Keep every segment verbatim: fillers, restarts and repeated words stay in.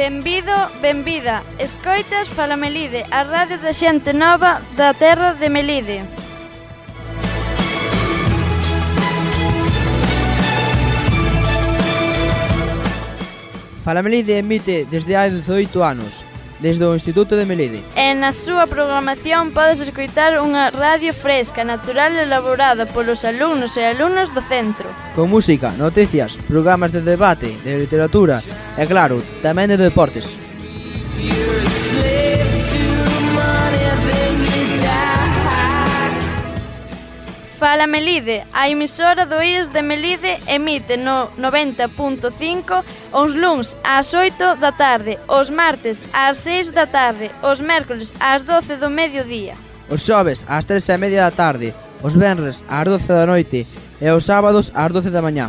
Benvido, benvida. Escoitas Fala Melide, a radio da xente nova da terra de Melide. Fala Melide emite desde hai dezoito anos, desde o Instituto de Melide. E na súa programación podes escoitar unha radio fresca, natural e elaborada polos alumnos e alumnas do centro. Con música, noticias, programas de debate, de literatura e, claro, tamén de deportes. Fala Melide, a emisora do I E S de Melide emite no noventa punto cinco os luns ás oito da tarde, os martes ás seis da tarde, os mércoles ás doce do mediodía. Os xoves ás tres e media da tarde, os venres ás doce da noite e os sábados ás doce da mañá.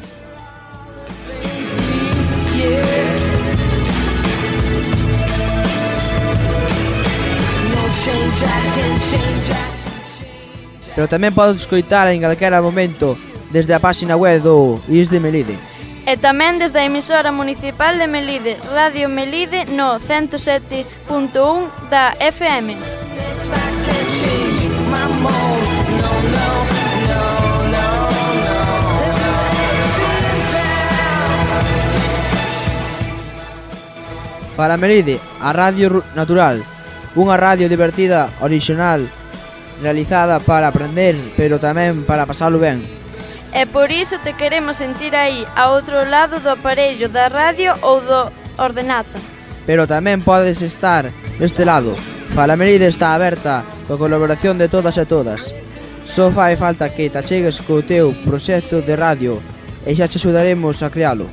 Pero tamén podes escoitar en calquera momento desde a páxina web do I E S de Melide. E tamén desde a emisora municipal de Melide, Radio Melide no ciento sete punto un da F M. Fala Melide, a radio natural, unha radio divertida, orixinal, realizada para aprender, pero tamén para pasalo ben. E por iso te queremos sentir aí, a outro lado do aparello da radio ou do ordenata. Pero tamén podes estar deste lado. Fala Melide está aberta coa colaboración de todas e todas. Só fai falta que te achegues co teu proxecto de radio e xa te axudaremos a crealo.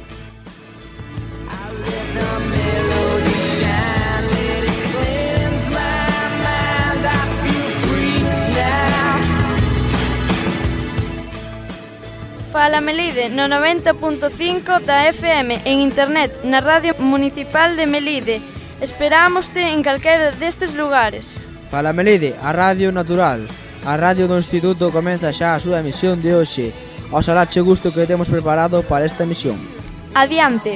Fala Melide no noventa punto cinco da F M en internet na Radio Municipal de Melide. Esperámoste en calquera destes lugares. Fala Melide, a radio natural. A radio do Instituto comeza xa a súa emisión de hoxe. Oxalá che gusto que temos preparado para esta emisión. Adiante.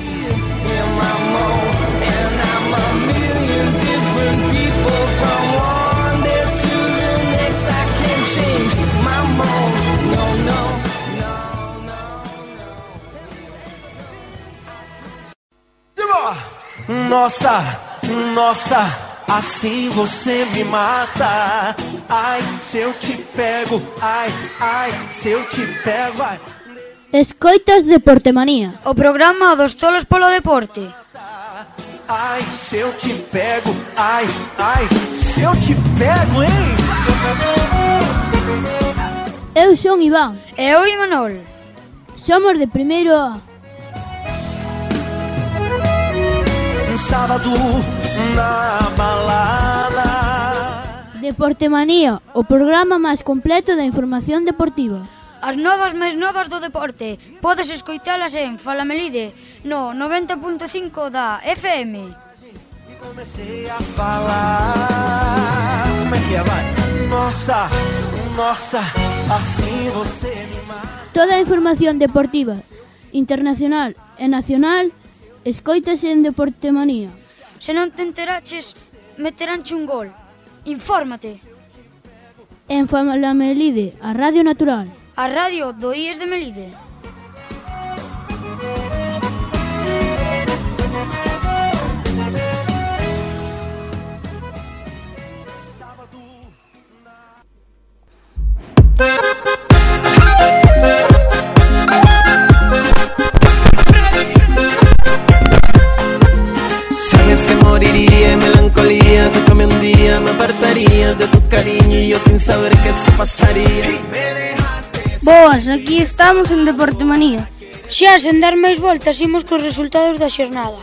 Nossa, nossa, assim você me mata. Ai, se eu te pego, ai, ai, se eu te pego, ai. Escoitas Deportemanía, o programa dos tolos polo deporte. Ai, se eu te pego, ai, ai, se eu te pego, hein? Eu son Iván. E eu Imanol. Somos de primeiro A. Sábado na balada. Deportemanía, o programa máis completo da información deportiva. As novas máis novas do deporte podes escoitalas en Fala Melide no noventa punto cinco da F M. E comecei a falar. Como é que é, vai? Nossa, nossa, assim você me mata. Toda a información deportiva, internacional e nacional, escoítase en Deportemanía. Se non te enteraches, meteránche un gol. Infórmate. En Fala Melide, a radio natural. A radio do I E S de Melide. Sabes que moriría en melancolía si tú un día me apartarías de tu cariño y yo sin saber qué se pasaría. Boas, aquí estamos en Deportemanía. Xa, sen dar máis voltas, imos cos resultados da xornada.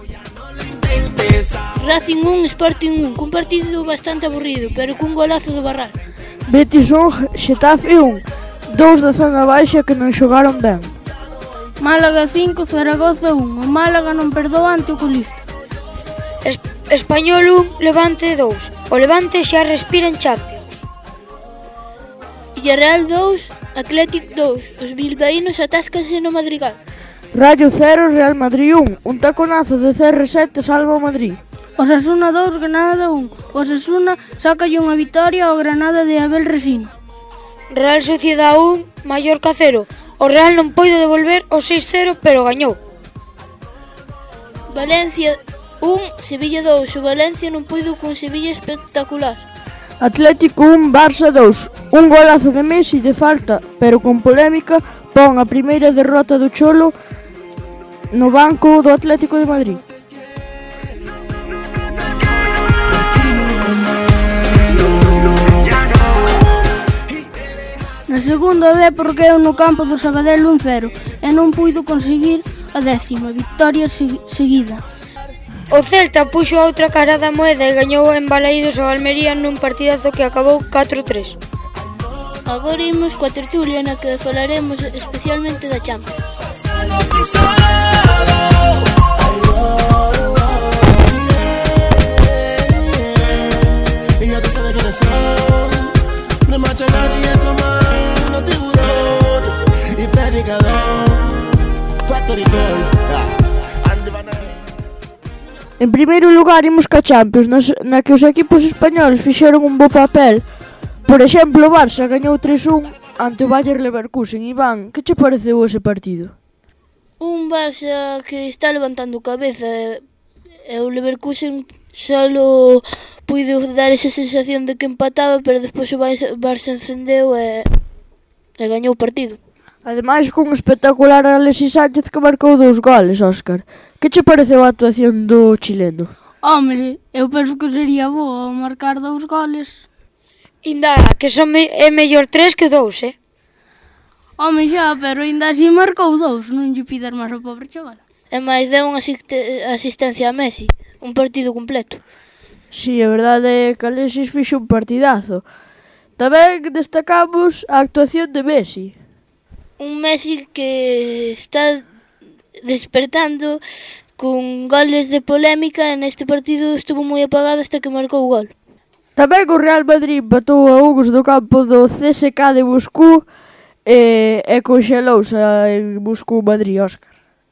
Racing un, Sporting un, cun partido bastante aburrido, pero cun golazo do Barral. Betis un, Xetafe un, dous da zona baixa que non xogaron ben. Málaga cinco, Zaragoza un, o Málaga non perdoa ante o colista. Es- Español un, Levante dous, o Levante xa respira en Champions. Villarreal dous, Atlético dous, os bilbaínos atáscanse no Madrigal. Rayo cero, Real Madrid un. Un taconazo de C R sete salva o Madrid. Osasuna dous, Granada un. Osasuna sácalle unha vitoria ao Granada de Abel Resino. Real Sociedad un, Mallorca cero. O Real non poido devolver o seis cero, pero gañou. Valencia un, Sevilla dous. O Valencia non puido cun Sevilla espectacular. Atlético un, Barça dous. Un golazo de Messi de falta, pero con polémica, pon a primeira derrota do Cholo no banco do Atlético de Madrid. Na segunda, o Depor caeu no campo do Sabadell un cero e non puido conseguir a décima victoria seguida. O Celta puxo a outra cara da moeda e gañou en Balaídos ao Almería nun partidazo que acabou catro tres. Agora imos coa tertulia na que falaremos especialmente da Champions. En primeiro lugar, imos ca Champions, na que os equipos españoles fixeron un bo papel. Por exemplo, o Barça gañou tres un ante o Bayer Leverkusen. Iván, que che pareceu ese partido? Un Barça que está levantando cabeza e o Leverkusen solo puido dar esa sensación de que empataba, pero despois o Barça encendeu e, e gañou o partido. Ademais, cun espectacular Alexis Sánchez que marcou dous goles, Óscar. Que che pareceu a actuación do chileno? Hombre, eu penso que sería bo marcar dous goles. Inda, que son me é mellor tres que dous, eh? Home, xa, pero ainda así marcou dous, non lle pidas máis ao pobre chaval. E máis deu unha asistencia a Messi, un partido completo. Si, sí, a verdade é que Alexis fixo un partidazo. Tamén destacamos a actuación de Messi. Un Messi que está despertando con goles de polémica e neste partido estuvo moi apagado hasta que marcou o gol. Tamén o Real Madrid empatou a Ugos do campo do C S K de Moscú e, e conxelouse en Moscú, Madrid, Óscar.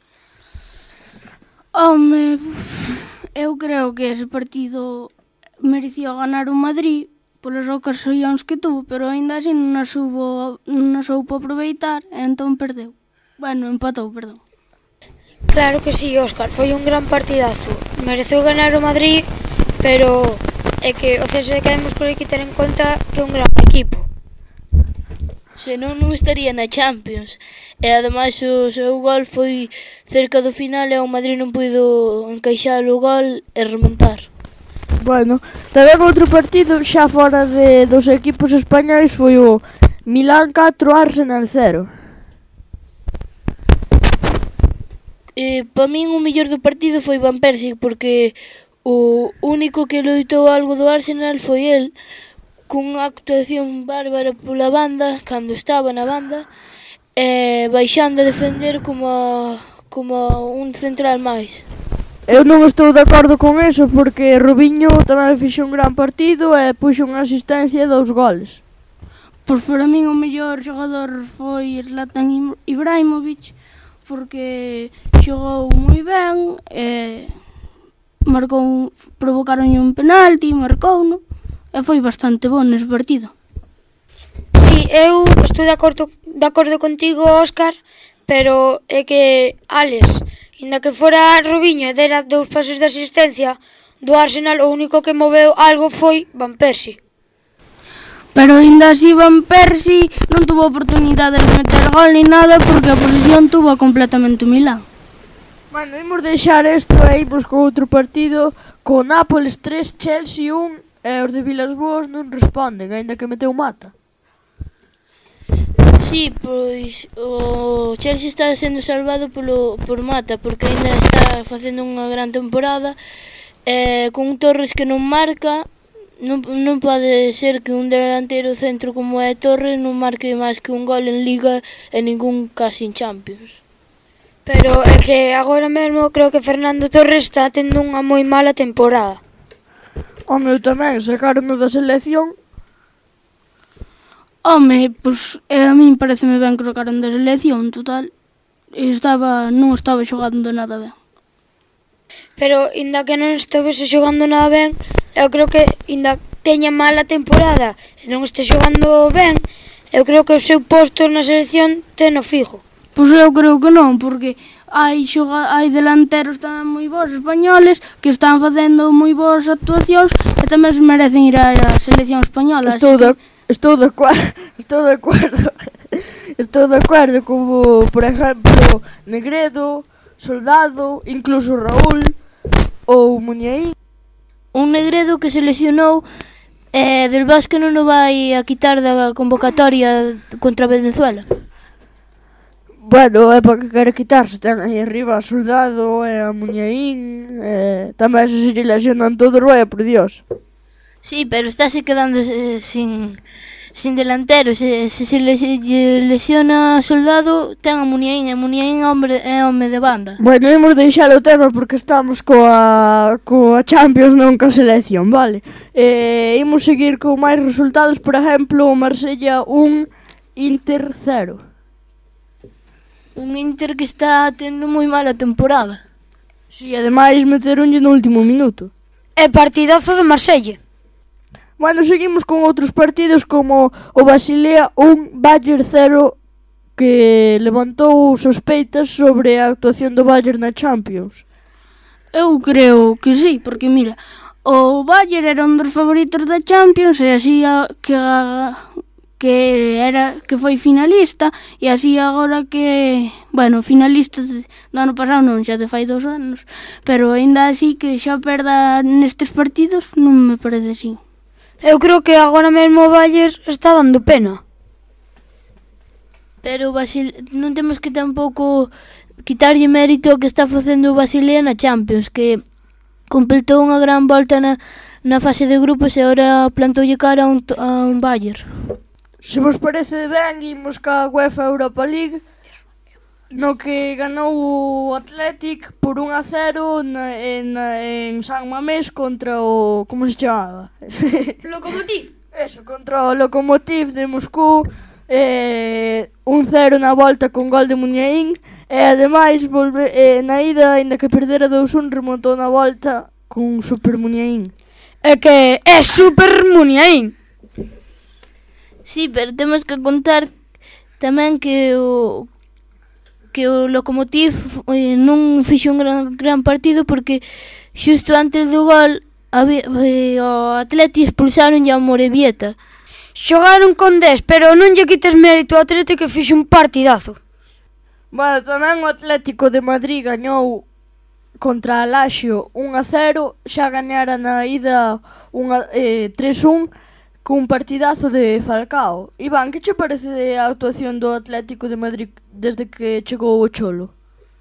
Home, eu creo que ese partido merecía ganar o Madrid polas ocasións que tuvo, pero aínda así non a subo, non a soupo aproveitar e entón perdeu. Bueno, empatou, perdón. Claro que sí, Óscar, foi un gran partidazo. Mereceu ganar o Madrid, pero é que o C S K de Moscú hai que ter en conta que é un gran equipo. Senón non estaría na Champions. E ademais o seu gol foi cerca do final e o Madrid non puido encaixar o gol e remontar. Bueno, tamén outro partido xa fora de, dos equipos españois foi o Milán catro, Arsenal cero. Eh, para min o mellor do partido foi Van Persie, porque o único que loitou algo do Arsenal foi el, cunha actuación bárbara pola banda, cando estaba na banda, e baixando a defender como, como un central máis. Eu non estou de acordo con eso, porque Robinho tamén fixo un gran partido e puxo unha asistencia e dous goles. Pois para min o mellor xogador foi Zlatan Ibrahimovic, porque xogou moi ben, e marcou, provocaronlle un penalti, marcouno, e foi bastante bon nese partido. Si, eu estou de acordo, de acordo contigo, Óscar, pero é que Alex, inda que fora Robinho e dera dous pases de asistencia do Arsenal, o único que moveu algo foi Van Persie. Pero ainda así Van Persie non tuvo oportunidade de meter gol ni nada, porque a posición tuvo completamente o Milán. Bueno, imos deixar isto e imos co outro partido, co Nápoles tres, Chelsea un, e os de Vilasboas non responden, aínda que meteu Mata. Sí, pois o Chelsea está sendo salvado polo, por Mata, porque ainda está facendo unha gran temporada, e con Torres que non marca, non, non pode ser que un delantero centro como é Torres non marque máis que un gol en Liga e ningún casi en Champions. Pero é que agora mesmo creo que Fernando Torres está tendo unha moi mala temporada. Home, eu tamén, sacaron-no da selección. Home, pois a min pareceme ben que sacaron da selección, total. estaba non estaba xogando nada ben. Pero, inda que non estabese xogando nada ben, eu creo que, inda teña mala temporada e non este xogando ben, eu creo que o seu posto na selección teno fijo. Pois eu creo que non, porque hai xoga, hai delanteros tamén moi bons españoles que están facendo moi boas actuacións e tamén se merecen ir á selección española. Estou de, que... estou de acuerdo, estou de acuerdo. Estou de acuerdo como, por exemplo, Negredo, Soldado, incluso Raúl ou Muñaín. Un Negredo que se lesionou e eh, del Vasco non o vai a quitar da convocatoria contra Venezuela. Bueno, é para que quere quitarse, ten aí arriba a Soldado e a Muñaín, e tamén se se lesionan todos, vaya por Dios. Sí, pero estáse quedando eh, sin, sin delantero, se se, se lesiona Soldado, ten a Muñaín, e Muñaín hombre, é home de banda. Bueno, imos deixar o tema porque estamos coa, coa Champions, non coa selección, vale? E imos seguir con máis resultados, por exemplo, o Marsella un, Inter cero. Un Inter que está tendo moi mala temporada. Si, ademais meteronlle no último minuto. É partidazo de Marsella. Bueno, seguimos con outros partidos como o Basilea un, Bayern cero, que levantou sospeitas sobre a actuación do Bayern na Champions. Eu creo que sí, porque mira, o Bayern era un dos favoritos da Champions e así a, que a, que era que foi finalista e así agora que, bueno, finalista do ano pasado non, xa te fai dous anos, pero aínda así que xa perda nestes partidos non me parece así. Eu creo que agora mesmo o Bayern está dando pena. Pero o Basil... non temos que tampouco quitarlle mérito que está facendo o Basilea na Champions, que completou unha gran volta na, na fase de grupos e agora plantoulle cara a un, a un Bayern. Se vos parece ben, imos ca UEFA Europa League, no que ganou o Athletic por un a cero na, en, en San Mamés contra o... como se chamaba? Lokomotiv. Eso, contra o Lokomotiv de Moscú, eh, un cero na volta con gol de Muñaín, e ademais volve, eh, na ida, ainda que perdera dous un, remontou na volta con Super Muñaín. É que é Super Muñaín. Sí, pero temos que contar tamén que o que o Lokomotiv eh, non fixo un gran, gran partido porque xusto antes do gol había, eh, o Atleti expulsaron a Morevieta. Xogaron con dez, pero non lle quites mérito ao Atleti que fixo un partidazo. Bueno, tamén o Atlético de Madrid gañou contra a Lazio un a cero, xa gañara na ida unha, eh, tres un, cun partidazo de Falcao. Iván, que che parece a actuación do Atlético de Madrid desde que chegou o Cholo?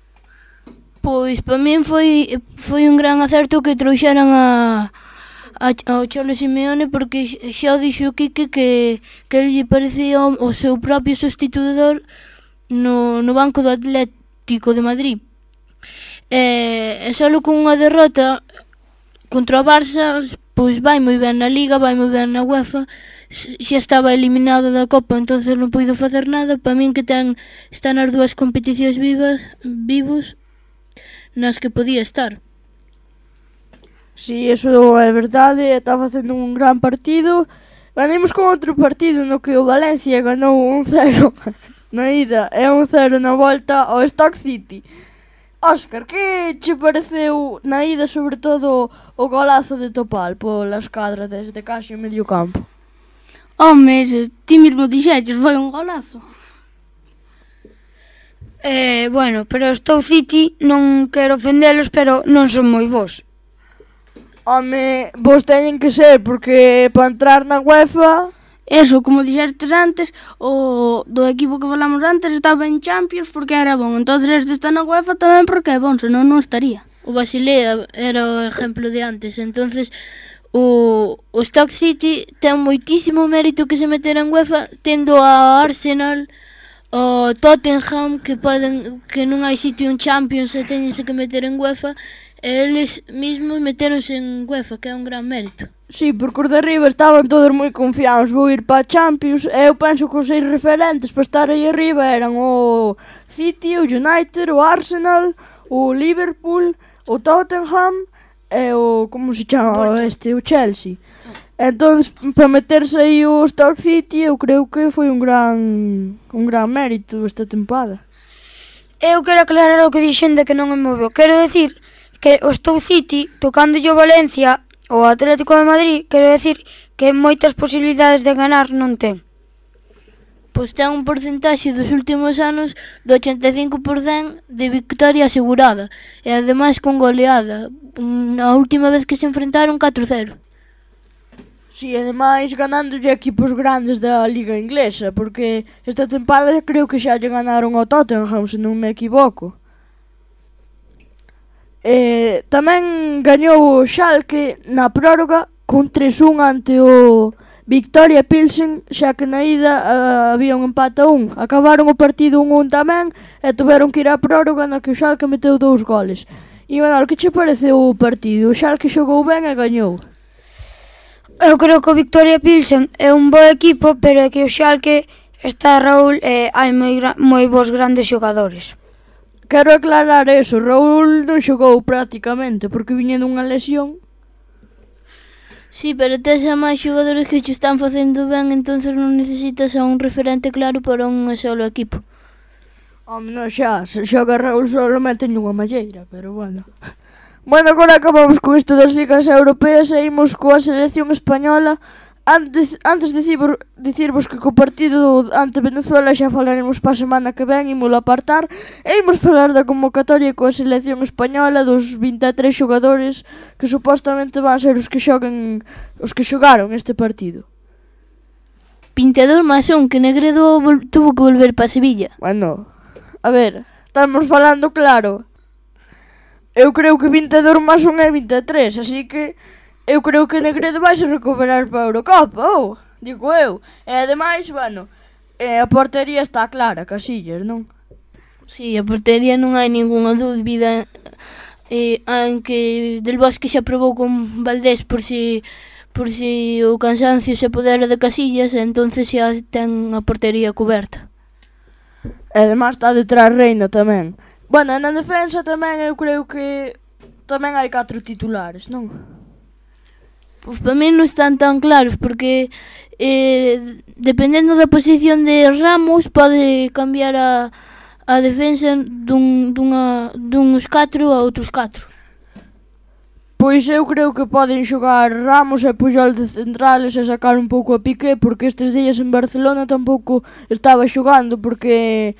Pois para min foi foi un gran acerto que trouxeran a, a ao Cholo Simeone, porque xa o dixo Quique que que ele lle parecía o, o seu propio sustituidor no, no banco do Atlético de Madrid. E, e só con unha derrota contra o Barça, pois vai moi ben na Liga, vai moi ben na UEFA, xa estaba eliminado da Copa, entonces non puido facer nada. Para min que ten está nas dúas competicións vivas, vivos nas que podía estar. Si, sí, eso é verdade, está facendo un gran partido. Ganemos con outro partido no que o Valencia ganou un cero na ida e un cero na volta ao Stoke City. Óscar, que che pareceu na ida, sobre todo, o golazo de Topal pola escadra desde casi o medio campo? Home, ti mesmo dixeches, foi un golazo. Eh, bueno, pero o Stoke City non quero ofendelos, pero non son moi bons. Home, vos teñen que ser, porque para entrar na UEFA... Eso, como dixestes antes, o do equipo que falamos antes estaba en Champions porque era bon. Entonces este está na UEFA tamén porque é bon, senón non estaría. O Basilea era o exemplo de antes. Entonces o, o Stoke City ten moitísimo mérito que se meter en UEFA, tendo a Arsenal, o Tottenham, que poden que non hai sitio en Champions e teñense que meter en UEFA, Eles mismos meteronse en UEFA, que é un gran mérito. Sí, porque os de arriba estaban todos moi confiados, vou ir para a Champions, e eu penso que os seis referentes para estar aí arriba eran o City, o United, o Arsenal, o Liverpool, o Tottenham e o, como se chama este, o Chelsea. Entón, para meterse aí o Stoke City, eu creo que foi un gran un gran mérito esta tempada. Eu quero aclarar o que dixen de que non me moveu. Quero decir que o Stoke City, tocando o Valencia ou o Atlético de Madrid, quero decir que moitas posibilidades de ganar non ten. Pois ten un porcentaxe dos últimos anos do ochenta e cinco por cento de victoria asegurada e ademais con goleada. A última vez que se enfrentaron catro cero. Si, sí, ademais ganándolle equipos grandes da Liga Inglesa, porque esta tempada creo que xa lle ganaron ao Tottenham, se non me equivoco. E tamén gañou o Schalke na prórroga con tres un ante o Victoria Pilsen, xa que na ida uh, había un empate a un. Acabaron o partido un un tamén e tuveron que ir á prórroga na que o Schalke meteu dous goles. E, Manuel, que che pareceu o partido? O Schalke xogou ben e gañou. Eu creo que o Victoria Pilsen é un bo equipo, pero é que o Schalke está Raúl e hai moi, moi bons grandes xogadores. Quero aclarar eso, Raúl non xogou prácticamente porque viña dunha lesión. Sí, pero tes a máis xogadores que che están facendo ben, entonces non necesitas a un referente claro para un solo equipo. Home, non xa, se xoga Raúl solo meten unha malleira, pero bueno. Bueno, agora acabamos con isto das ligas europeas e imos coa selección española. Antes, antes dicirvos, dicirvos que co partido ante Venezuela xa falaremos para a semana que ven, imos apartar e imos falar da convocatoria coa selección española dos vinte e tres xogadores que supostamente van ser os que xoguen, os que xogaron este partido. vinte e dous máis un, que Negredo vol- tuvo que volver para Sevilla. Bueno, a ver, estamos falando claro. Eu creo que vinte e dous máis un é vinte e tres, así que eu creo que Negredo vai se recuperar para a Eurocopa, ou, digo eu. E ademais, bueno, eh, a portería está clara, Casillas, non? Sí, a portería non hai ningunha dúbida. Eh, aunque Del Bosque xa probou con Valdés por si por si o cansancio se apodera de Casillas, entonces xa ten a portería coberta. E ademais está detrás Reina tamén. Bueno, na defensa tamén eu creo que tamén hai catro titulares, non? Pois para mí non están tan claros, porque eh, dependendo da posición de Ramos pode cambiar a, a defensa dun, dunha, duns catro a outros catro. Pois eu creo que poden xogar Ramos e Puyol de centrales e sacar un pouco a Piqué, porque estes días en Barcelona tampouco estaba xogando, porque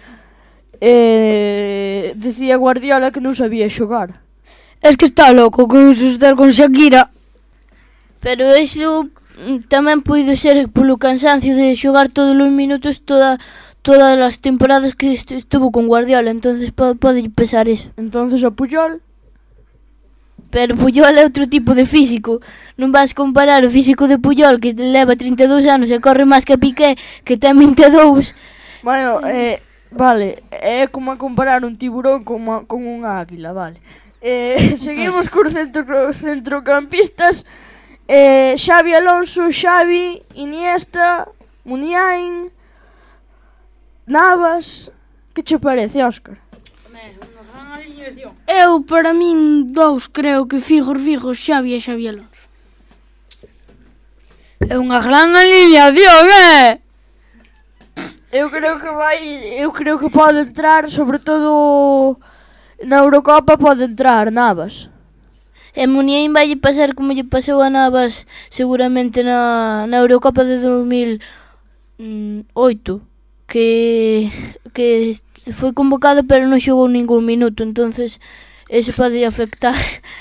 eh, decía Guardiola que non sabía xogar. Es que está loco con estar con Shakira. Pero iso tamén puido ser polo cansancio de xogar todos os minutos toda, todas as temporadas que est- estuvo con Guardiola, entonces po- pode pesar iso. Entonces a Puyol... Pero Puyol é outro tipo de físico. Non vas comparar o físico de Puyol, que leva trinta e dous anos e corre máis que Piqué, que ten vinte e dous. Bueno, eh, vale, é como a comparar un tiburón con, uma, con unha águila, vale. Eh, seguimos cos centro, centrocampistas. Eh, Xavi Alonso, Xavi, Iniesta, Muniain, Navas. Que che parece, Óscar? Eu, para min, dous creo que Fijos, Fijos, Xavi e Xavi Alonso. É unha gran alineación, eh? Eu creo que vai, eu creo que pode entrar, sobre todo na Eurocopa pode entrar Navas. E Muniain vai pasar como lle pasou a Navas seguramente na, na Eurocopa de dos mil oito, que, que foi convocado pero non xogou ningún minuto, entonces eso pode afectar.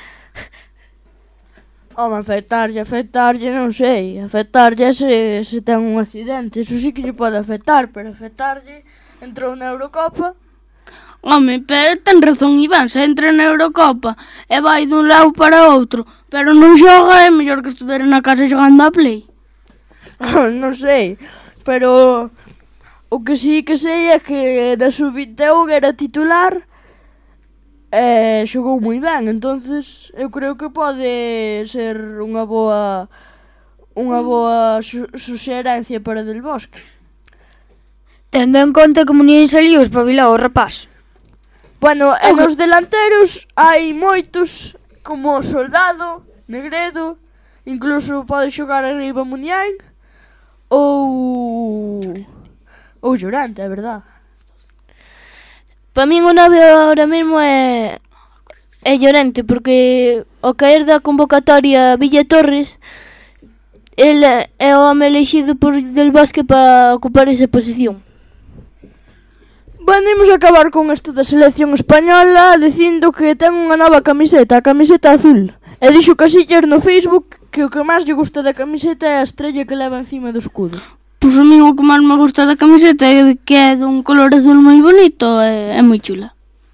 Home, afectarlle, afectarlle, non sei. Afectarlle se, se ten un accidente, eso sí que lle pode afectar, pero afectarlle entrou na Eurocopa. Home, pero ten razón Iván, se entra na Eurocopa e vai dun lado para outro, pero non xoga, é mellor que estuvera na casa xogando a Play. Non sei, pero o que sí que sei é que da sub vinte e un era titular e xogou moi ben, entonces eu creo que pode ser unha boa unha boa su suxerencia para Del Bosque. Tendo en conta que Muniain saliu espabilado o rapaz. Bueno, e nos delanteros hai moitos, como Soldado, Negredo, incluso pode xogar arriba Muniain ou ou Llorente, é verdad. Para min o nove ahora mesmo é é Llorente, porque ao caer da convocatoria Villa Torres, el é o home elexido por Del Bosque para ocupar esa posición. Bueno, imos acabar con isto da selección española dicindo que ten unha nova camiseta, a camiseta azul. E dixo Casillas no Facebook que o que máis lle gusta da camiseta é a estrella que leva encima do escudo. Pois a mí o que máis me gusta da camiseta é que é dun color azul moi bonito e é moi chula.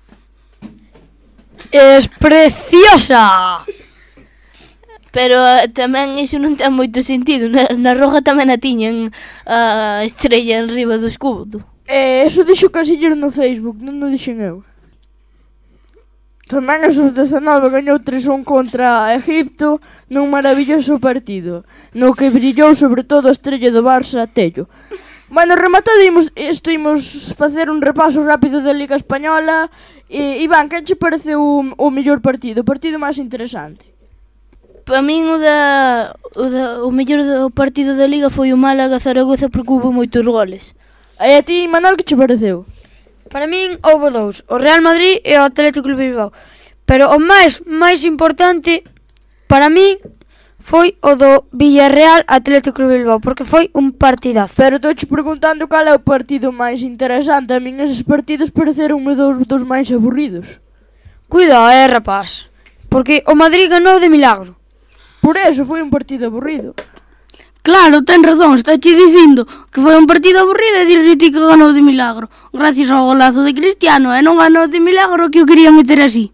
Es preciosa! Pero uh, tamén iso non ten moito sentido. Na, na roja tamén a tiñan a estrella en riba do escudo. E eso dixo Casillas no Facebook, non o dixen eu. Tamén a sub dezanove gañou tres a un contra Egipto nun maravilloso partido, no que brillou sobre todo a estrella do Barça, Tello. Bueno, rematadimos isto, imos facer un repaso rápido da Liga Española. E, Iván, que che pareceu o, o mellor partido, o partido máis interesante? Para min o da o, da, o mellor do partido da Liga foi o Málaga-Zaragoza porque houve moitos goles. E a ti, Manol, que che pareceu? Para min houve dous, o Real Madrid e o Atlético de Bilbao. Pero o máis máis importante para min foi o do Villarreal Atlético de Bilbao, porque foi un partidazo. Pero estou che preguntando cal é o partido máis interesante. A min eses partidos pareceronme dos, dos máis aburridos. Cuidado, eh, rapaz, porque o Madrid ganou de milagro. Por eso foi un partido aburrido. Claro, ten razón, está che dicindo que foi un partido aburrido e dirle ti que ganou de milagro. Gracias ao golazo de Cristiano, e non ganou de milagro que o quería meter así.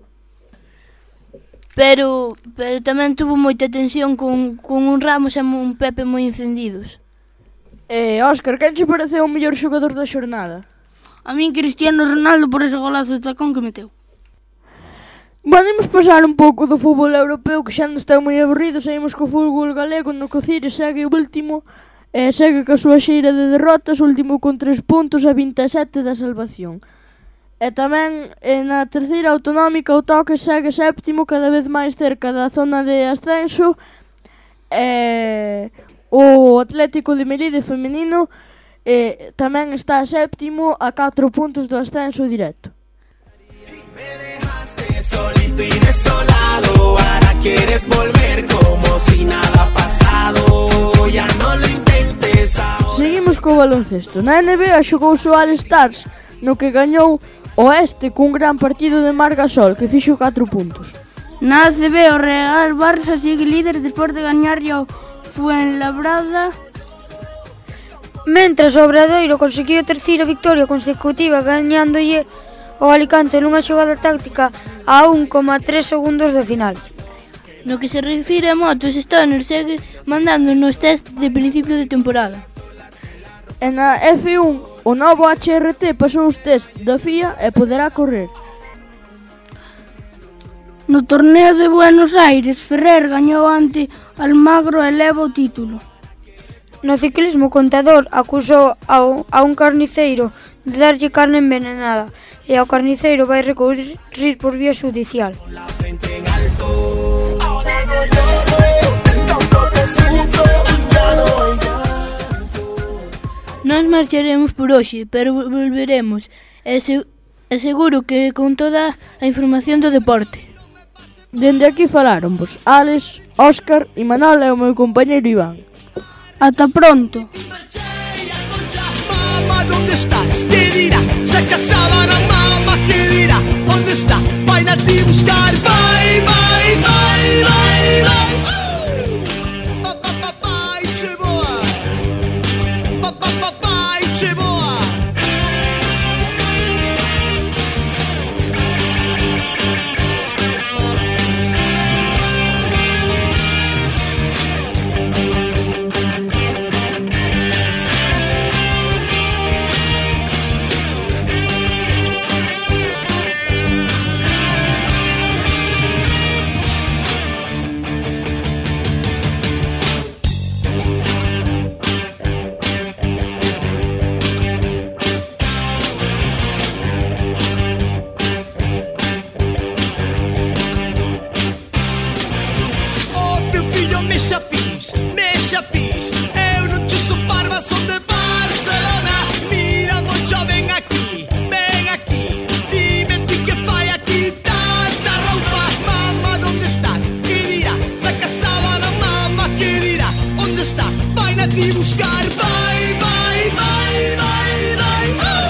Pero pero tamén tuvo moita tensión con, con un Ramos e un Pepe moi encendidos. Eh, Óscar, quen che pareceu o mellor xogador da xornada? A min Cristiano Ronaldo por ese golazo de tacón que meteu. Bueno, imos pasar un pouco do fútbol europeo, que xa non está moi aburrido. Saímos co fútbol galego, no Cocire segue o último, e segue ca súa xeira de derrotas, último con tres puntos a vinte e sete da salvación. E tamén e na terceira autonómica o Toque segue séptimo, cada vez máis cerca da zona de ascenso. E o Atlético de Melide femenino e tamén está séptimo a catro puntos do ascenso directo. Solito y desolado, ahora quieres volver como si nada ha pasado, ya no lo intentes ahora. Seguimos co baloncesto. Na N B A xogouse o All Stars, no que gañou o Este cun gran partido de Marc Gasol, que fixo catro puntos. Na A C B o Real Barça sigue líder despois de gañar ao Fuenlabrada. Mentras o Obradoiro conseguiu a terceira victoria consecutiva gañándolle o Alicante nunha xogada táctica a un coma tres segundos do final. No que se refire a motos, Stoner segue mandando nos test de principio de temporada. E na F un, o novo H R T pasou os test da F I A e poderá correr. No torneo de Buenos Aires, Ferrer gañou ante Almagro e leva o título. No ciclismo, o Contador acusou ao, a un carniceiro de darlle carne envenenada e ao carniceiro vai recorrer por vía judicial. Nós marcharemos por hoxe, pero volveremos. É, se, é seguro que con toda a información do deporte. Dende aquí falaronvos Alex, Óscar e Manol e o meu compañeiro Iván. Ata pronto. Mamá, ¿dónde estás? ¿Qué dirá? Saca sábana, mamá, ¿qué dirá? ¿Dónde está? Vai a ti buscar. Vai, vai, vai, vai, vai. Pa, pa, pa, pai, che boa. Pa, pa, pa, pai, che boa. ¿dónde está? Vai a ti buscar, vai, vai, vai, vai, vai.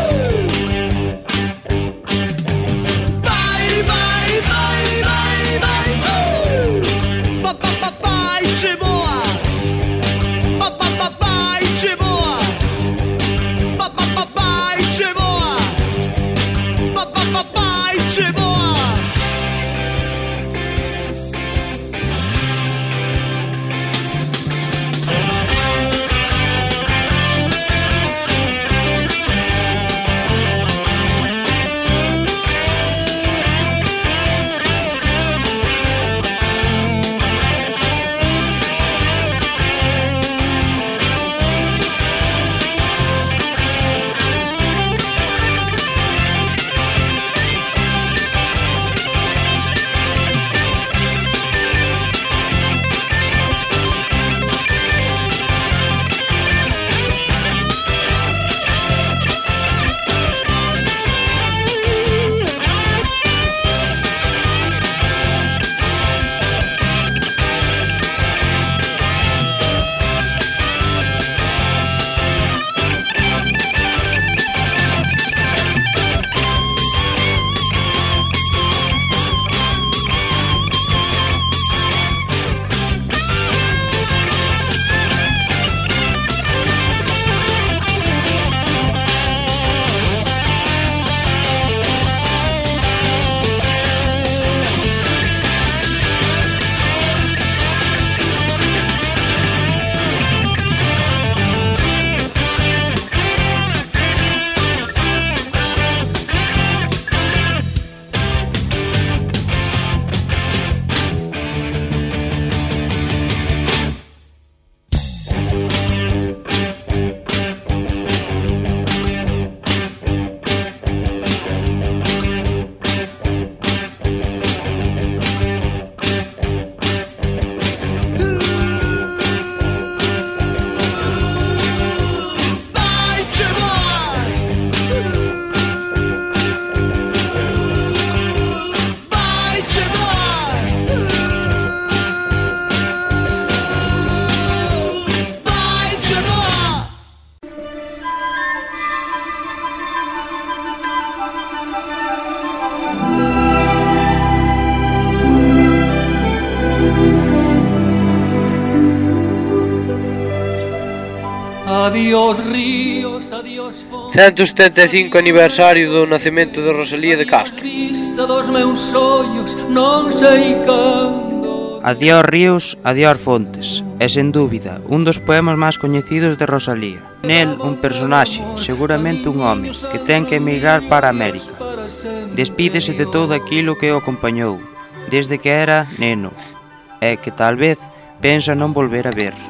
Vai, vai, vai, vai, vai. Pa, pa, pa, vai, che boa. Pa, pa, pa, vai, che boa. Pa, pa, pa, vai, che boa. Pa, pa, pa, vai, che boa. Adiós ríos, adiós fontes. ciento setenta e cinco aniversario do nacemento de Rosalía de Castro. Vista dos meus ollos, non sei cando. Adiós ríos, adiós fontes. É sen dúbida un dos poemas máis coñecidos de Rosalía. Nel un personaxe, seguramente un home, que ten que emigrar para América. Despídese de todo aquilo que o acompañou, desde que era neno, e que tal vez pensa non volver a ver.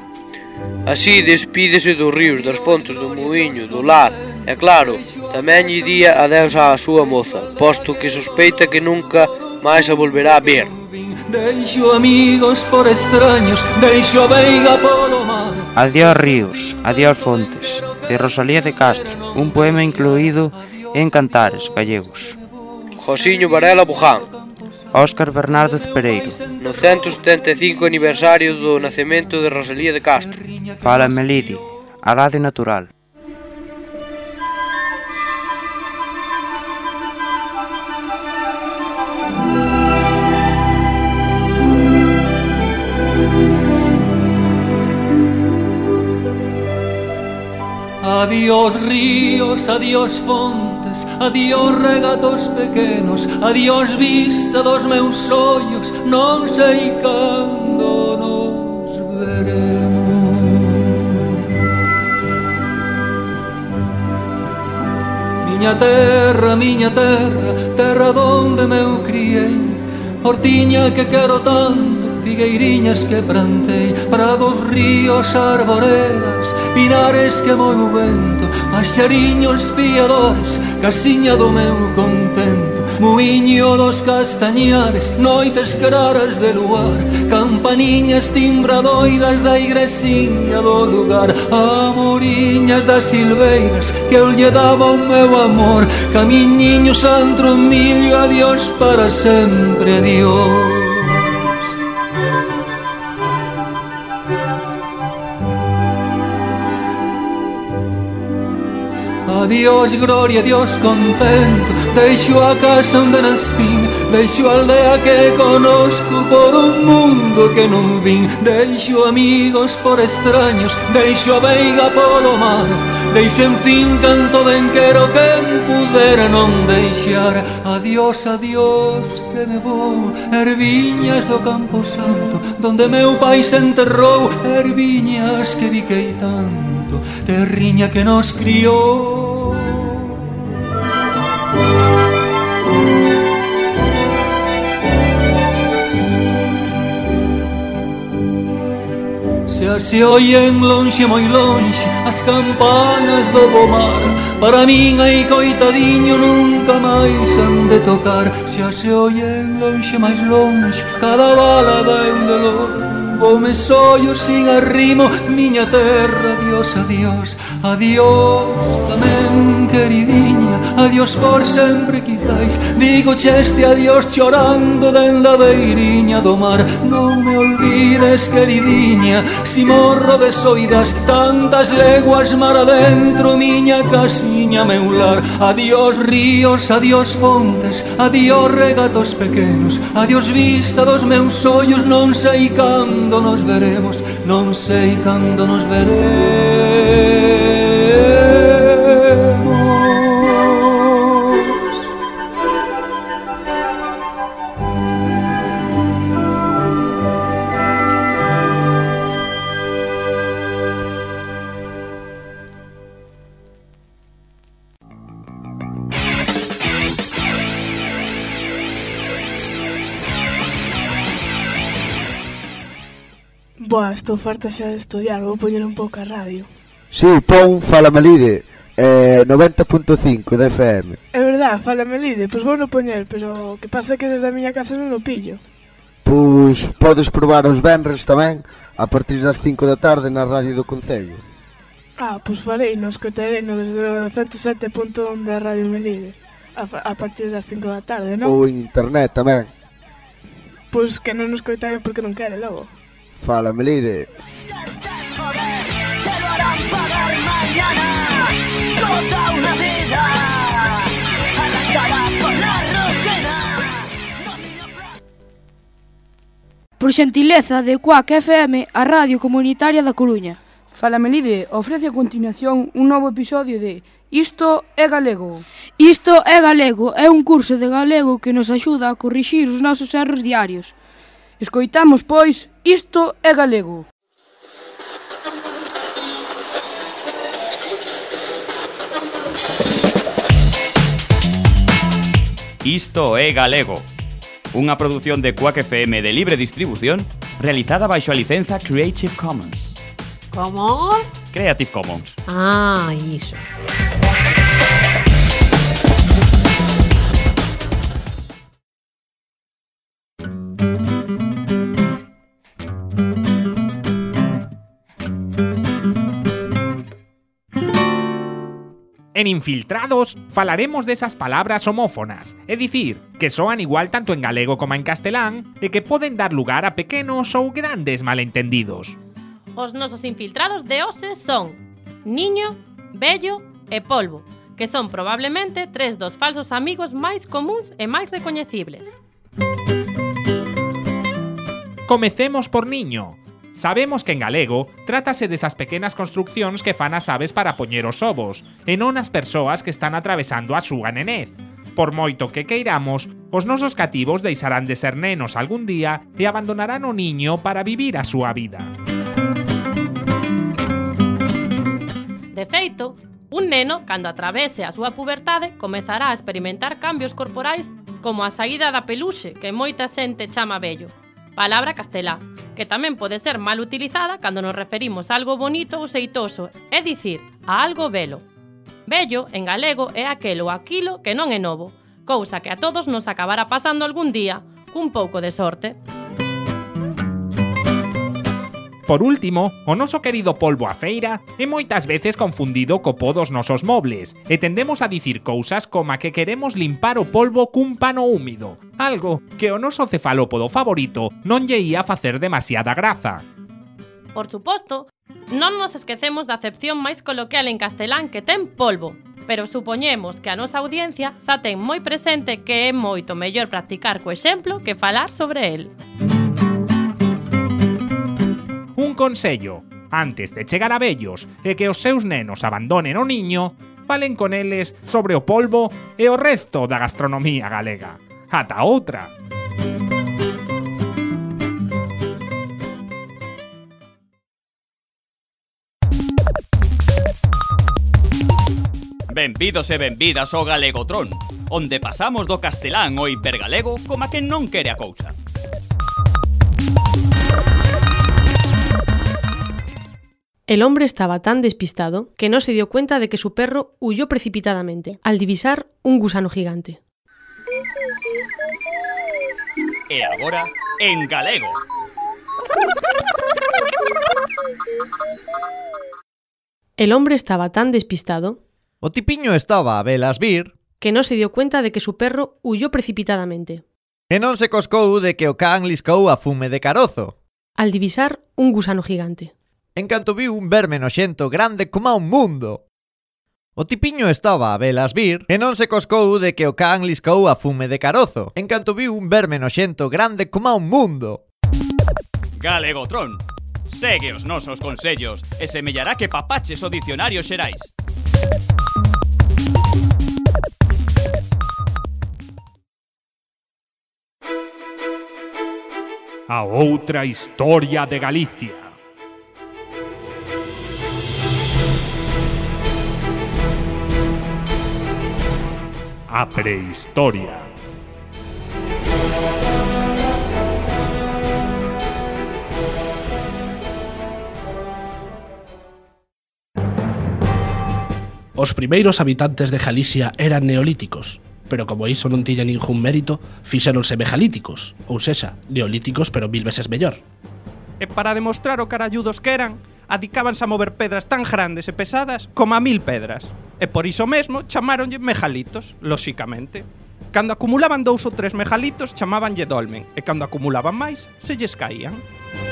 Así despídese dos ríos, das fontes, do muiño, do lar, e claro, tamén lle día adeus á súa moza, posto que sospeita que nunca máis a volverá a ver. Deixo amigos por extraños, deixo a veiga polo mar. Adiós ríos, adiós fontes, de Rosalía de Castro, un poema incluído en Cantares gallegos. Josiño Varela Buján. Óscar Bernardez Pereiro. No ciento setenta e cinco aniversario do nacemento de Rosalía de Castro. Fala Melide, a Radio Natural. Adiós ríos, adiós fontes, adiós regatos pequenos, adiós vista dos meus ollos, non sei cando nos veremos. Miña terra, miña terra, terra donde me eu criei, hortiña que quero tanto, figueiriñas que plantei, prados, ríos, arboredas, pinares que moi o vento, paxariños piadores, casiña do meu contento, muiño dos castañares, noites claras de luar, campaniñas timbradoiras da igresiña do lugar, amoriñas das silveiras que eu lle daba o meu amor, camiñiños antro millo, adiós para sempre, adiós. Adiós gloria, adiós contento, deixo a casa onde nascín, deixo a aldea que conozco por un mundo que non vin, deixo amigos por extraños, deixo a veiga polo mar, deixo en fin canto ben quero quen pudera non deixar. Adiós, adiós, que me vou, erviñas do Campo Santo, donde meu pai se enterrou, erviñas que biquei tanto, terriña que nos criou. Se se oyen lonxe, moi lonxe, as campanas do pomar, para min aí coitadiño nunca máis han de tocar. Se se oyen lonxe, máis lonxe, cada bala dá un dolor, o me sollo sin arrimo, miña terra, adiós, adiós, adiós tamén queridinha, adiós por sempre quizais, digo che este adiós chorando dende a beiriña do mar. Non me olvides queridinha, si morro de soidas, tantas leguas mar adentro, miña casiña meu lar. Adiós ríos, adiós fontes, adiós regatos pequenos, adiós vista dos meus ollos, non sei cando nos veremos, non sei cando nos veremos. Boa, estou farta xa de estudiar, vou poñer un pouco a radio. Si, sí, pon Fala Melide, eh, noventa punto cinco de F M. É verdad, Fala Melide, pois vou no poñer, pero o que pasa é que desde a miña casa non o pillo. Pois podes probar os venres tamén, a partir das cinco da tarde na radio do Concello. Ah, pois farei, no escotarei no desde o ciento sete punto un da Radio Melide, a, a partir das cinco da tarde, non? Ou en internet tamén. Pois que non nos coitarei porque non quere logo. Fala Melide. Por xentileza de Cuac F M, a Radio Comunitaria da Coruña. Fala Melide ofrece a continuación un novo episodio de Isto é Galego. Isto é Galego é un curso de galego que nos axuda a corrixir os nosos erros diarios. Escoitamos, pois, Isto é Galego. Isto é Galego, unha produción de Cuac F M de libre distribución realizada baixo a licenza Creative Commons. Como? Creative Commons. Ah, iso. En Infiltrados falaremos desas palabras homófonas, é dicir, que soan igual tanto en galego como en castelán e que poden dar lugar a pequenos ou grandes malentendidos. Os nosos infiltrados de hoxe son niño, vello e polvo, que son probablemente tres dos falsos amigos máis comúns e máis recoñecibles. Comecemos por niño. Sabemos que en galego trátase desas pequenas construccións que fan as aves para poñer os ovos, e non as persoas que están atravesando a súa nenez. Por moito que queiramos, os nosos cativos deixarán de ser nenos algún día e abandonarán o niño para vivir a súa vida. De feito, un neno, cando atravese a súa pubertade, comezará a experimentar cambios corporais como a saída da peluxe, que moita xente chama vello. Palabra castelá, que tamén pode ser mal utilizada cando nos referimos a algo bonito ou xeitoso, é dicir, a algo velo. Vello, en galego, é aquelo ou aquilo que non é novo, cousa que a todos nos acabará pasando algún día, cun pouco de sorte. Por último, o noso querido polvo a feira é moitas veces confundido co pó dos nosos mobles e tendemos a dicir cousas como a que queremos limpar o polvo cun pano húmido, algo que o noso cefalópodo favorito non lle ia facer demasiada graza. Por suposto, non nos esquecemos da acepción máis coloquial en castelán que ten polvo, pero supoñemos que a nosa audiencia xa ten moi presente que é moito mellor practicar co exemplo que falar sobre el. Un consello: antes de chegar a vellos e que os seus nenos abandonen o niño, falen con eles sobre o polvo e o resto da gastronomía galega. Ata outra! Benvidos e benvidas ao Galegotron, onde pasamos do castelán ao hipergalego como a quen non quere a cousa. El hombre estaba tan despistado que no se dio cuenta de que su perro huyó precipitadamente al divisar un gusano gigante. E agora, en galego. El hombre estaba tan despistado O tipiño estaba a velas vir que no se dio cuenta de que su perro huyó precipitadamente e non se coscou de que o can liscou a fume de carozo al divisar un gusano gigante. En canto viu un verme noxento grande como un mundo. O tipiño estaba a velas vir e non se coscou de que o can liscou a fume de carozo en canto viu un verme noxento grande como un mundo. Galegotron. Segue os nosos consellos e semellará que papaches o dicionario xerais. A outra historia de Galicia. A prehistoria. Os primeiros habitantes de Galicia eran neolíticos, pero como iso non tiña ningún mérito, fixéronse megalíticos, ou sexa, neolíticos pero mil veces mellor. E para demostrar o caralludos que eran, adicábanse a mover pedras tan grandes e pesadas como a mil pedras. E por iso mesmo chamáronlle megalitos, lóxicamente. Cando acumulaban dous ou tres megalitos, chamábanlle dolmen, e cando acumulaban máis, se lles caían.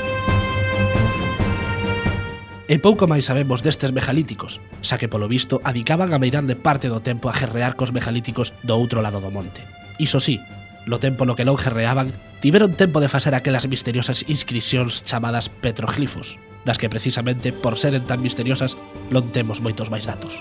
E pouco máis sabemos destes megalíticos, xa que polo visto adicaban a meirande parte do tempo a gerrear cos megalíticos do outro lado do monte. Iso sí, no tempo no que non gerreaban, tiveron tempo de facer aquelas misteriosas inscripcións chamadas petroglifos, das que precisamente por seren tan misteriosas non temos moitos máis datos.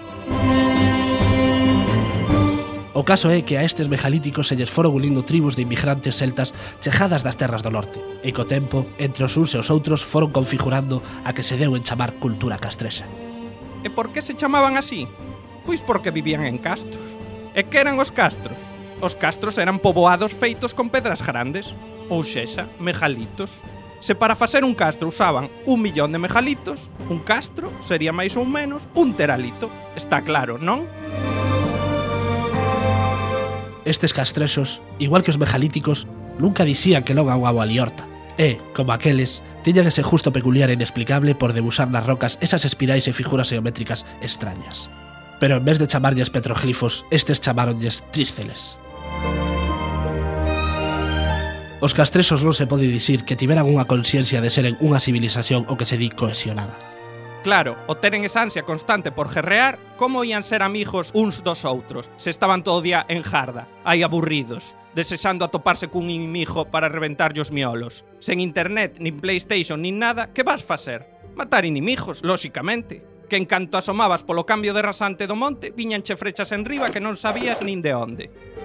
O caso é que a estes megalíticos se lles foron unindo tribus de inmigrantes celtas chegadas das terras do norte, e co tempo, entre os uns e os outros, foron configurando a que se deu en chamar cultura castrexa. E por que se chamaban así? Pois porque vivían en castros. E que eran os castros? Os castros eran poboados feitos con pedras grandes, ou sexa, megalitos. Se para facer un castro usaban un millón de megalitos, un castro sería máis ou menos un teralito. Está claro, non? Estes castrexos, igual que os megalíticos, nunca dixían que non auaba a liorta. E, como aqueles, tiñan ese justo peculiar e inexplicable por debusar nas rocas esas espirais e figuras geométricas extrañas. Pero en vez de chamarlles petroglifos, estes chamáronlles trísceles. Os castrexos non se pode dicir que tiveran unha consciencia de seren unha civilización o que se di cohesionada. Claro, o teren esa ansia constante por gerrear, como ían ser amigos uns dos outros, se estaban todo o día en jarda, aí aburridos, desexando atoparse cun inimigo para reventarlle os miolos. Sen internet, nin PlayStation, nin nada, que vas facer? Matar inimigos, lóxicamente. Que en canto asomabas polo cambio de rasante do monte, viñanche frechas en riba que non sabías nin de onde.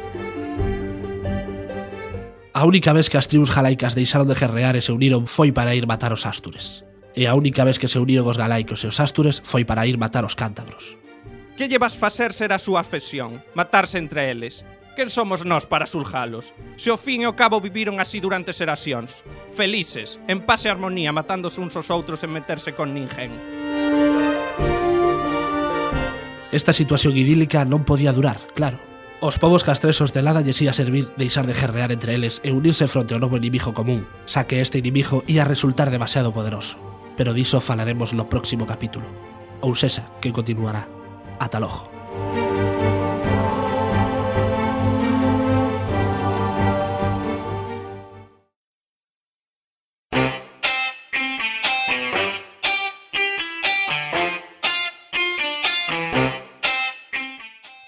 A única vez que as tribus jalaicas deixaron de gerrear e se uniron foi para ir matar os ástures. E a única vez que se uniron os galaicos e os ástures foi para ir matar os cántabros. Que llevas facer ser a súa afección? Matarse entre eles. Quen somos nós para suljalos? Se ao fin e ao cabo viviron así durante xeracións. Felices, en paz e armonía, matándose uns aos outros en meterse con ninguén. Esta situación idílica non podía durar, claro. Os povos castresos de nada lles ia servir deixar de gerrear entre eles e unirse fronte ao novo inimigo común, xa que este inimigo ia resultar demasiado poderoso. Pero diso falaremos no próximo capítulo. Ou sexa, que continuará. Ata logo.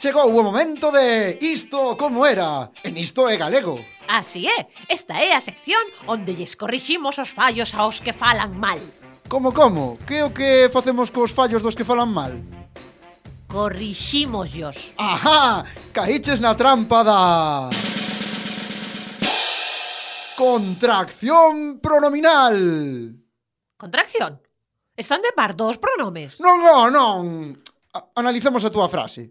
Chegou o momento de Isto como era, en Isto é Galego. Así é, esta é a sección onde lles corriximos os fallos aos que falan mal. Como, como? Que é o que facemos cos fallos dos que falan mal? Corrixímosllos. Ajá, caíches na trampa da... Contracción pronominal. Contracción? Están de par dos pronomes? Non, non, non. A- analicemos a túa frase.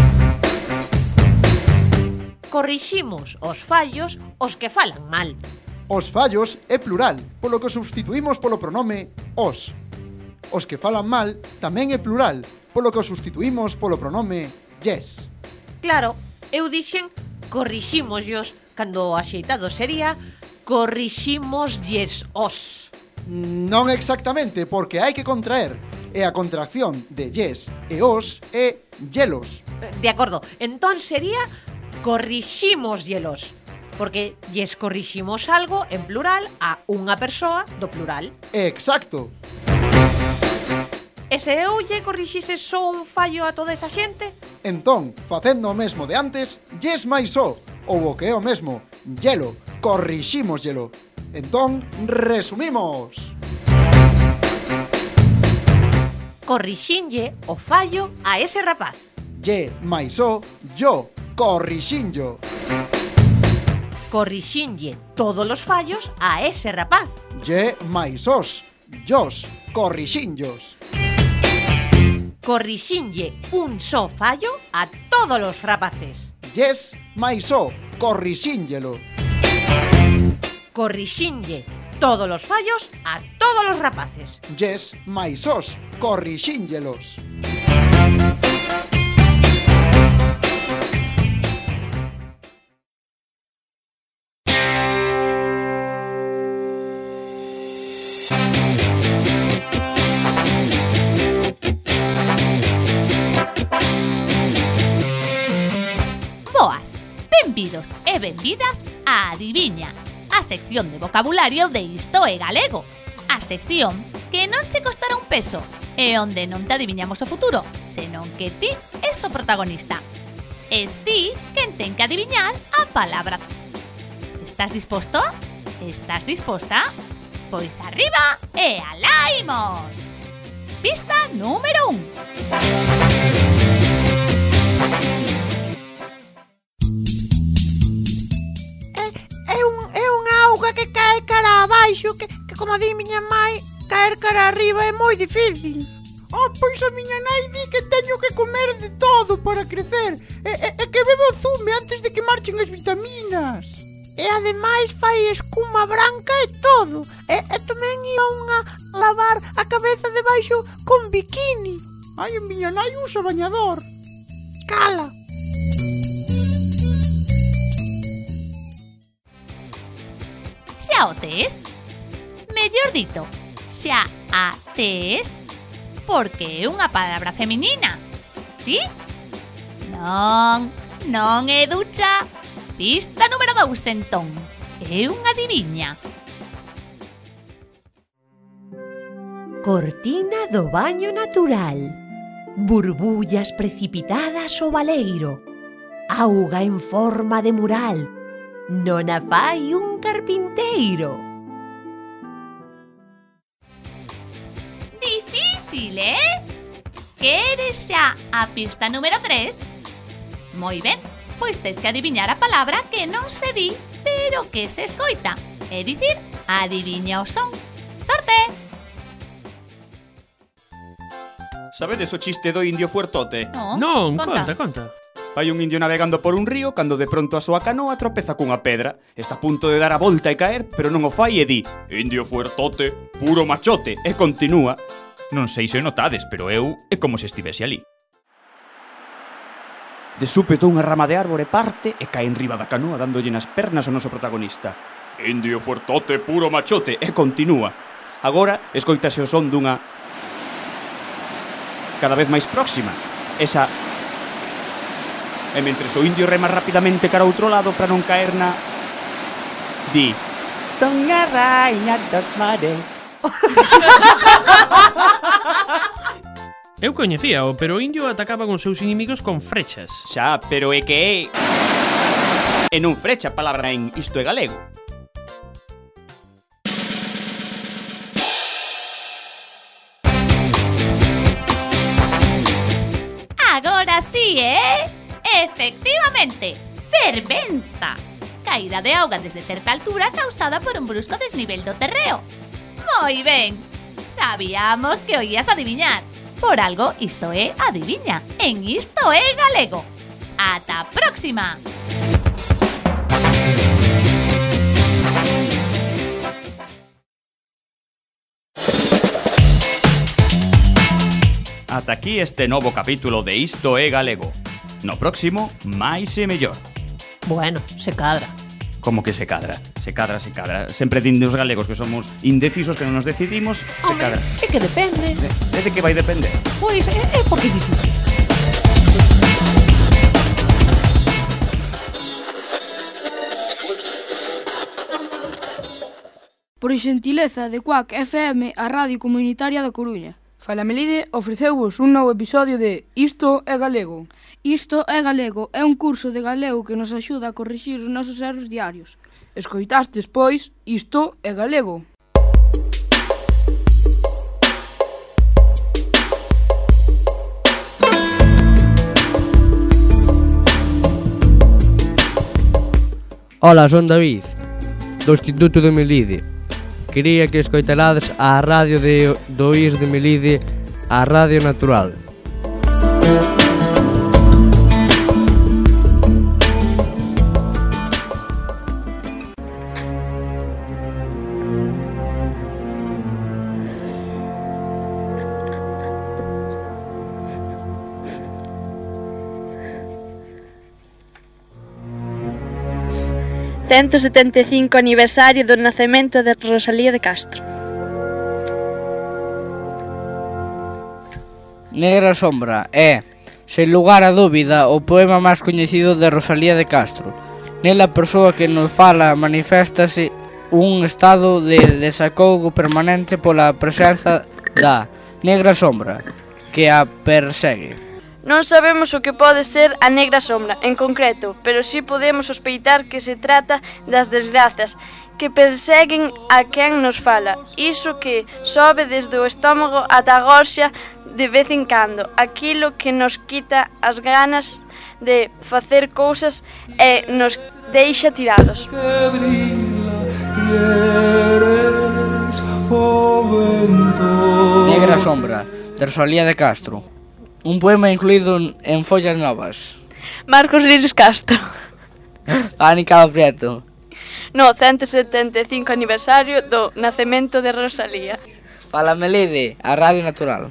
Corriximos os fallos os que falan mal. Os fallos é plural, polo que substituímos polo pronome os. Os que falan mal tamén é plural, polo que substituímos polo pronome lles. Claro, eu dixen corrixímosllos, cando o axeitado sería corrixímoslles os. Non exactamente, porque hai que contraer. E a contracción de lles e os é yelos. De acordo, entón sería corrixímosllelos, porque lles corriximos algo en plural a unha persoa do plural. Exacto. E se eu lle corrixise só un fallo a toda esa xente? Entón, facendo o mesmo de antes, lles máis o, ou o que é o mesmo, yelo, corrixímosllo. Entón, resumimos. Corrixinlle o fallo a ese rapaz. Lle máis o, yo, corrixinllo. Corrixinlle todos os fallos a ese rapaz. Lle máis os, yos, corrixinllos. Corrixinlle un só fallo a todos os rapaces. Yes máis o, corrixínllelo. Corrixinlle todos os fallos a todos os rapaces. Yes máis os, corrixínllelos. Boas, benvidos e benvidas a Adiviña, a sección de vocabulario de Isto é Galego. A sección que non che costará un peso e onde non te adiviñamos o futuro, senón que ti és o protagonista. Es ti quen ten que adiviñar a palabra. Estás disposto? Estás disposta? Pois arriba e alá imos! Pista número un. É, un, é unha auga que cae cara abaixo, que, que como di miña mai, caer cara arriba é moi difícil. Oh, pois a miña nai di que teño que comer de todo para crecer e, e, e que bebo zume antes de que marchen as vitaminas. E ademais fai escuma branca e todo. E, e tamén ia unha lavar a cabeza debaixo con bikini. Ai, a miña nai usa bañador. Cala. Xa o tes? Mellor dito, xa a tes? Porque é unha palabra feminina. Sí? Non, non é ducha. Pista número dous, entón. É unha adiviña. Cortina do baño natural. Burbullas precipitadas ao baleiro. Auga en forma de mural. Non a fai un carpinteiro. Difícil, eh? Queres xa a pista número tres? Moi ben, pois tes que adiviñar a palabra que non se di, pero que se escoita. É dicir, adiviña o son. Sorte! Sabedes o chiste do indio fuertote? No, Non, conta. conta, conta. Vai un indio navegando por un río cando de pronto a súa canoa tropeza cunha pedra. Está a punto de dar a volta e caer, pero non o fai e di: Indio fuertote, puro machote, e continúa. Non sei se o notades, pero eu é como se estivese ali. De súpeto unha rama de árbore parte e cae enriba da canoa dándolle nas pernas ao noso protagonista. Indio fuertote, puro machote, e continúa. Agora escoitase o son dunha cada vez máis próxima. Esa... E mentres o indio rema rapidamente cara ao outro lado para non caer na... Di: Son a raíña dos mares. Eu coñecíao, pero o indio atacaban os seus inimigos con frechas. Xa, pero é que é... E non frecha a palabra en Isto é Galego. Agora sí, eh? Efectivamente, fervenza. Caída de auga desde certa altura causada por un brusco desnivel do terreo. Moi ben, sabíamos que o ías adiviñar. Por algo, isto é Adiviña, en Isto é Galego. Ata a próxima! Ata aquí este novo capítulo de Isto é Galego. No próximo, máis e mellor. Bueno, se cadra. Como que se cadra? Se cadra, se cadra. Sempre din os galegos que somos indecisos, que non nos decidimos, se Home, cadra. é que depende. É de que vai depender? Pois, é, é porque dices. Por xentileza de Cuac F M, a Radio Comunitaria da Coruña. Fala Melide ofreceuvos un novo episodio de Isto é Galego. Isto é Galego é un curso de galego que nos axuda a corrixir os nosos erros diarios. Escoitastes, pois, Isto é Galego. Ola, son David, do Instituto de Melide. Quería que escoitarades a radio de, do I S de Melide, a Radio Natural. ciento setenta e cinco aniversario do nacemento de Rosalía de Castro. Negra sombra é, sen lugar a dúbida, o poema máis coñecido de Rosalía de Castro. Nela a persoa que nos fala maniféstase un estado de desacougo permanente pola presenza da negra sombra que a persegue. Non sabemos o que pode ser a negra sombra, en concreto, pero si podemos sospeitar que se trata das desgrazas que perseguen a quen nos fala. Iso que sobe desde o estómago ata a gorxa de vez en cando, aquilo que nos quita as ganas de facer cousas e nos deixa tirados. Negra sombra, de Rosalía de Castro. Un poema incluído en Follas Novas. Marcos Liris Castro. Ani Cabo Prieto. No, ciento setenta e cinco aniversario do nacemento de Rosalía. Fala Melide, a Radio Natural.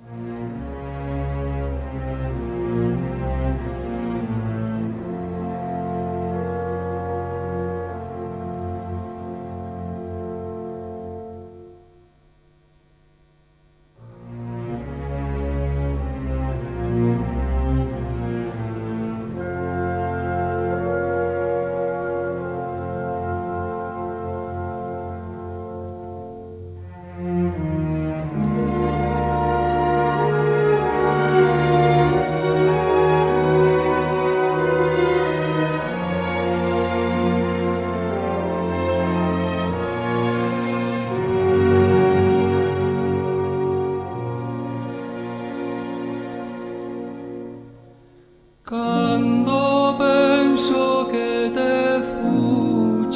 Cando penso que te fuches,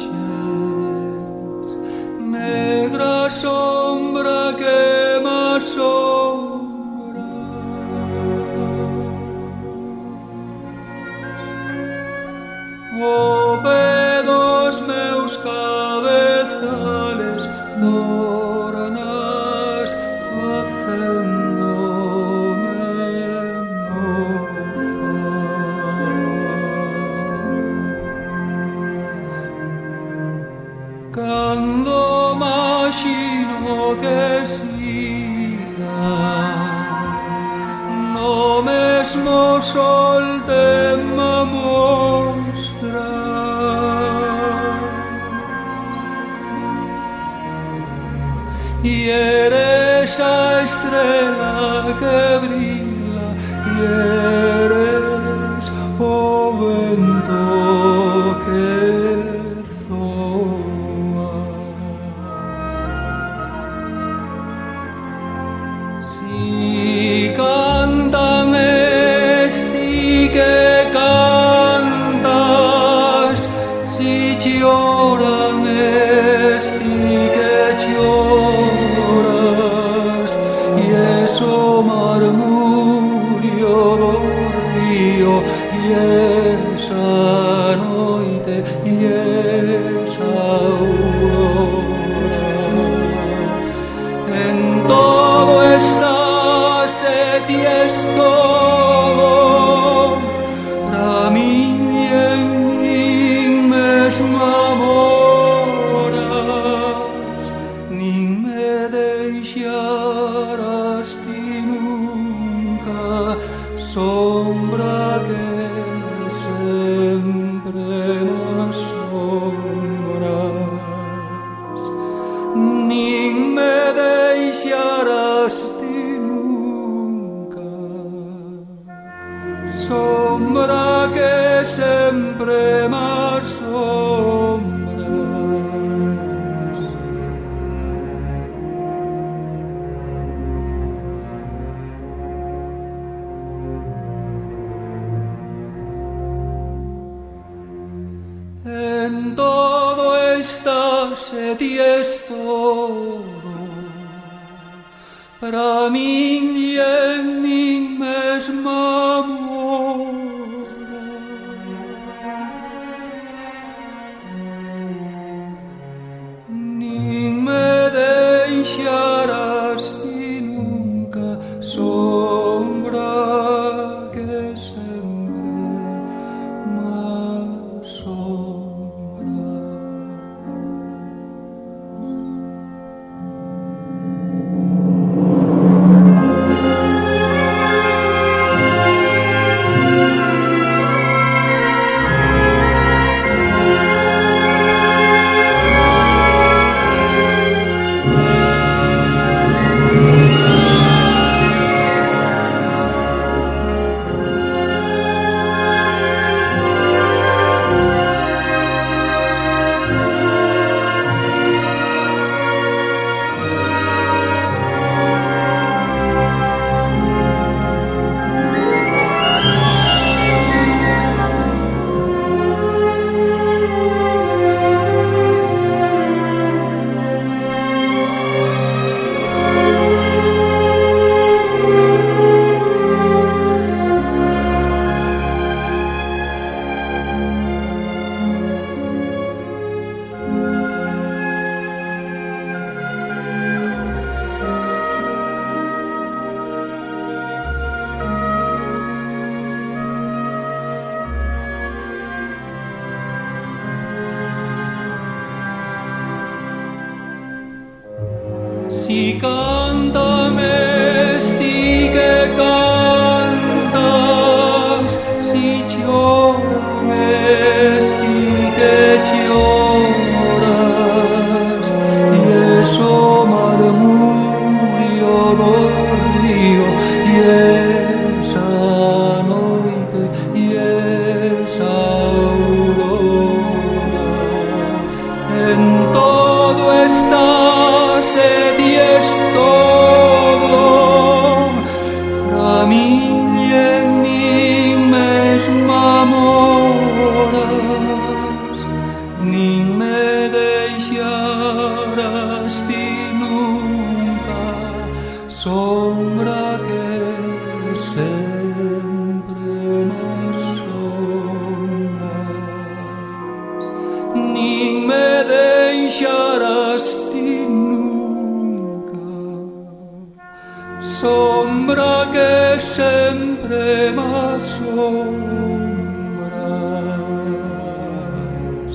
negra sombra que me asombra, o pé dos meus cabezales tornas facéndome cando imagino que siga no mesmo sol te me mostras e eres a estrella estrela que brilla y eres o vento que zoa. Si cantan esti que cantas, si lloran esti que lloras, y eso murmurio do río, y esa noite, y esa aurora. En todo estás e ties todo, pra min e en min mesmo amoras, nin me deixarás ti nunca, sombra que sempre m'asombras, nin me deixarás ti nunca, sombra que sempre m'asombras. En todo estás e ties todo, para min e en min mesma amora. Nin me deixarás ti nunca, sombra que sempre m'asombra. Si cantan esti que cantas, si lloran esti que lloras, y eso murmurio do río, y esa noite, y esa aurora. En todo estás e ties todo, pra min e en min mesma amoras, nin me deixarás ti nunca, sombra que sempre m'asombras, nin me deixarás ti nunca, sombra que sempre m'asombras.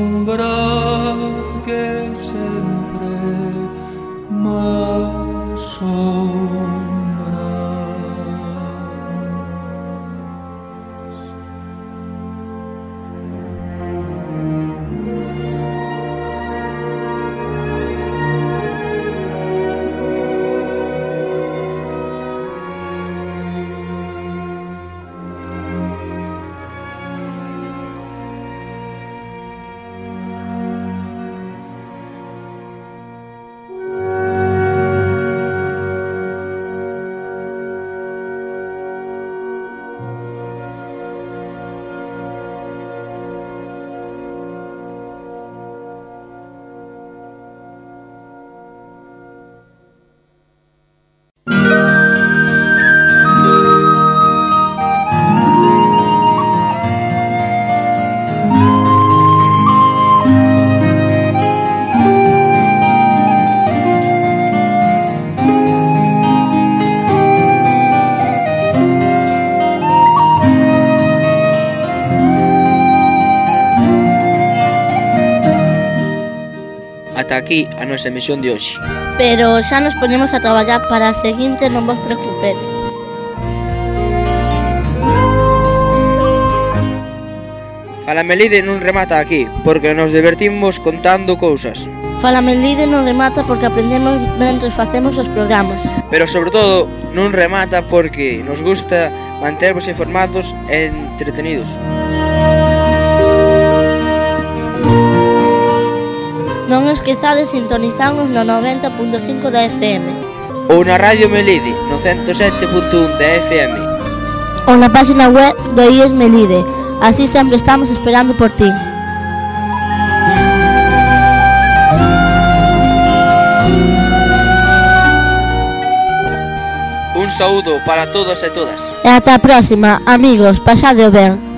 sombra que sempre me sombra. Ata aquí a nosa emisión de hoxe. Pero xa nos ponemos a traballar para a seguinte, non vos preocupedes. Fala Melide non remata aquí, porque nos divertimos contando cousas. Fala Melide non remata porque aprendemos mentre facemos os programas. Pero sobre todo non remata porque nos gusta mantervos informados e entretenidos. Non esquezades sintonizarnos no noventa punto cinco da F M. Ou na Radio Melide, no ciento sete punto un da F M. Ou na página web do I E S Melide. Así sempre estamos esperando por ti. Un saúdo para todos e todas. E ata a próxima, amigos, pasadeo ben.